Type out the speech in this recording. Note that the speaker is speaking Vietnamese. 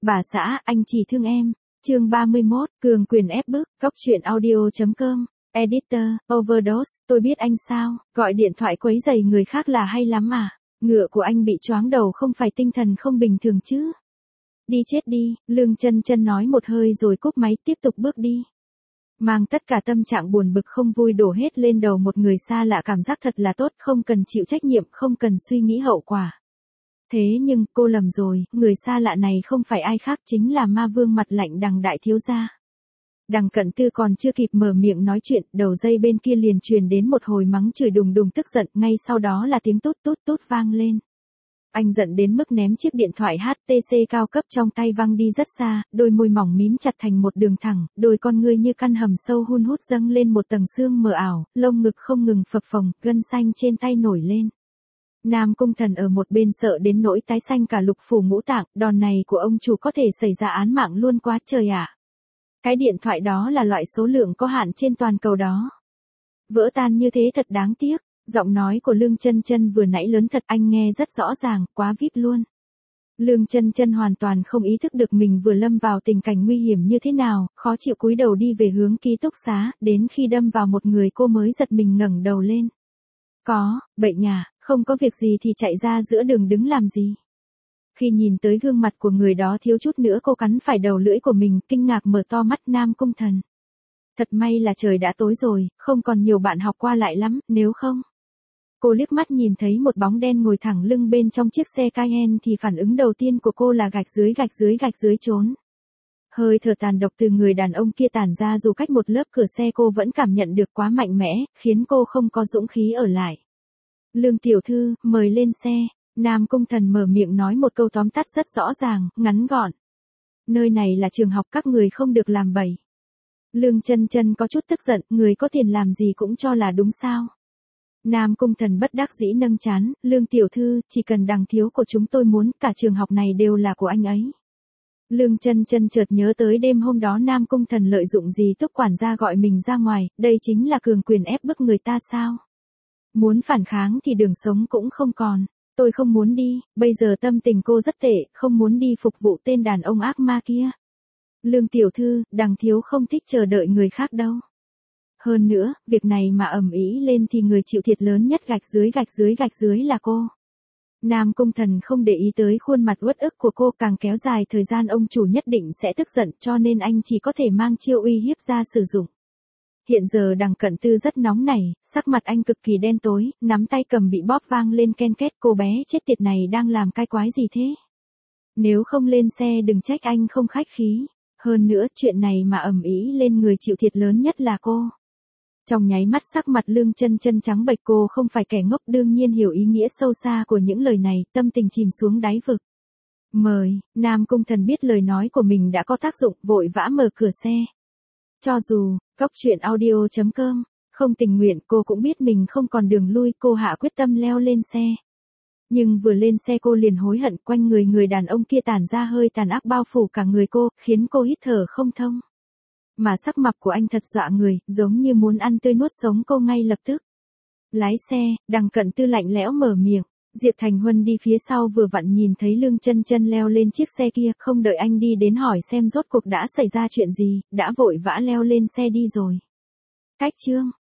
Bà xã, anh chỉ thương em. Chương 31, cường quyền ép bức, góc truyện audio.com. Editor, Overdose, tôi biết anh sao, gọi điện thoại quấy rầy người khác là hay lắm à. Ngựa của anh bị choáng đầu không phải tinh thần không bình thường chứ. Đi chết đi, Lương Chân Chân nói một hơi rồi cúp máy tiếp tục bước đi. Mang tất cả tâm trạng buồn bực không vui đổ hết lên đầu một người xa lạ, cảm giác thật là tốt, không cần chịu trách nhiệm, không cần suy nghĩ hậu quả. Thế nhưng, cô lầm rồi, người xa lạ này không phải ai khác chính là ma vương mặt lạnh Đằng đại thiếu gia. Đằng Cận Tư còn chưa kịp mở miệng nói chuyện, đầu dây bên kia liền truyền đến một hồi mắng chửi đùng đùng tức giận, ngay sau đó là tiếng tút tút tút vang lên. Anh giận đến mức ném chiếc điện thoại HTC cao cấp trong tay văng đi rất xa, đôi môi mỏng mím chặt thành một đường thẳng, đôi con ngươi như căn hầm sâu hun hút dâng lên một tầng sương mờ ảo, lông ngực không ngừng phập phồng, gân xanh trên tay nổi lên. Nam Cung Thần ở một bên sợ đến nỗi tái xanh cả lục phủ ngũ tạng, đòn này của ông chủ có thể xảy ra án mạng luôn quá trời ạ. Cái điện thoại đó là loại số lượng có hạn trên toàn cầu đó. Vỡ tan như thế thật đáng tiếc. Giọng nói của Lương Chân Chân vừa nãy lớn thật, anh nghe rất rõ ràng, quá vip luôn. Lương Chân Chân hoàn toàn không ý thức được mình vừa lâm vào tình cảnh nguy hiểm như thế nào, khó chịu cúi đầu đi về hướng ký túc xá, đến khi đâm vào một người cô mới giật mình ngẩng đầu lên. Bệnh nhà, không có việc gì thì chạy ra giữa đường đứng làm gì. Khi nhìn tới gương mặt của người đó thiếu chút nữa cô cắn phải đầu lưỡi của mình, kinh ngạc mở to mắt. Nam Cung Thần. Thật may là trời đã tối rồi, không còn nhiều bạn học qua lại lắm, nếu không. Cô liếc mắt nhìn thấy một bóng đen ngồi thẳng lưng bên trong chiếc xe Cayenne thì phản ứng đầu tiên của cô là gạch dưới trốn. Hơi thở tàn độc từ người đàn ông kia tản ra dù cách một lớp cửa xe cô vẫn cảm nhận được quá mạnh mẽ, khiến cô không có dũng khí ở lại. Lương tiểu thư, mời lên xe. Nam Cung Thần mở miệng nói một câu tóm tắt rất rõ ràng, ngắn gọn. Nơi này là trường học, các người không được làm bậy. Lương Chân Chân có chút tức giận, người có tiền làm gì cũng cho là đúng sao. Nam Cung Thần bất đắc dĩ nâng trán, Lương tiểu thư, chỉ cần Đằng thiếu của chúng tôi muốn, cả trường học này đều là của anh ấy. Lương Chân Chân chợt nhớ tới đêm hôm đó Nam Cung Thần lợi dụng gì Túc quản gia gọi mình ra ngoài, đây chính là cường quyền ép bức người ta sao. Muốn phản kháng thì đường sống cũng không còn. Tôi không muốn đi, bây giờ tâm tình cô rất tệ, không muốn đi phục vụ tên đàn ông ác ma kia. Lương tiểu thư, Đằng thiếu không thích chờ đợi người khác đâu. Hơn nữa, việc này mà ầm ĩ lên thì người chịu thiệt lớn nhất gạch dưới là cô. Nam Cung Thần không để ý tới khuôn mặt uất ức của cô, càng kéo dài thời gian ông chủ nhất định sẽ tức giận, cho nên anh chỉ có thể mang chiêu uy hiếp ra sử dụng. Hiện giờ Đằng Cận Tư rất nóng nảy, sắc mặt anh cực kỳ đen tối, nắm tay cầm bị bóp vang lên ken két, cô bé chết tiệt này đang làm cái quái gì thế? Nếu không lên xe đừng trách anh không khách khí. Hơn nữa, chuyện này mà ầm ĩ lên người chịu thiệt lớn nhất là cô. Trong nháy mắt sắc mặt Lương Chân Chân trắng bệch, cô không phải kẻ ngốc, đương nhiên hiểu ý nghĩa sâu xa của những lời này, tâm tình chìm xuống đáy vực. Mời, Nam Cung Thần biết lời nói của mình đã có tác dụng, vội vã mở cửa xe. Cho dù, góc truyện audio.com, không tình nguyện cô cũng biết mình không còn đường lui, cô hạ quyết tâm leo lên xe. Nhưng vừa lên xe cô liền hối hận, quanh người đàn ông kia tản ra hơi tàn ác bao phủ cả người cô, khiến cô hít thở không thông. Mà sắc mặt của anh thật dọa người, giống như muốn ăn tươi nuốt sống cô ngay lập tức. Lái xe, Đằng Cận Tư lạnh lẽo mở miệng. Diệp Thành Huân đi phía sau vừa vặn nhìn thấy Lương Chân Chân leo lên chiếc xe kia, không đợi anh đi đến hỏi xem rốt cuộc đã xảy ra chuyện gì, đã vội vã leo lên xe đi rồi. Cách chương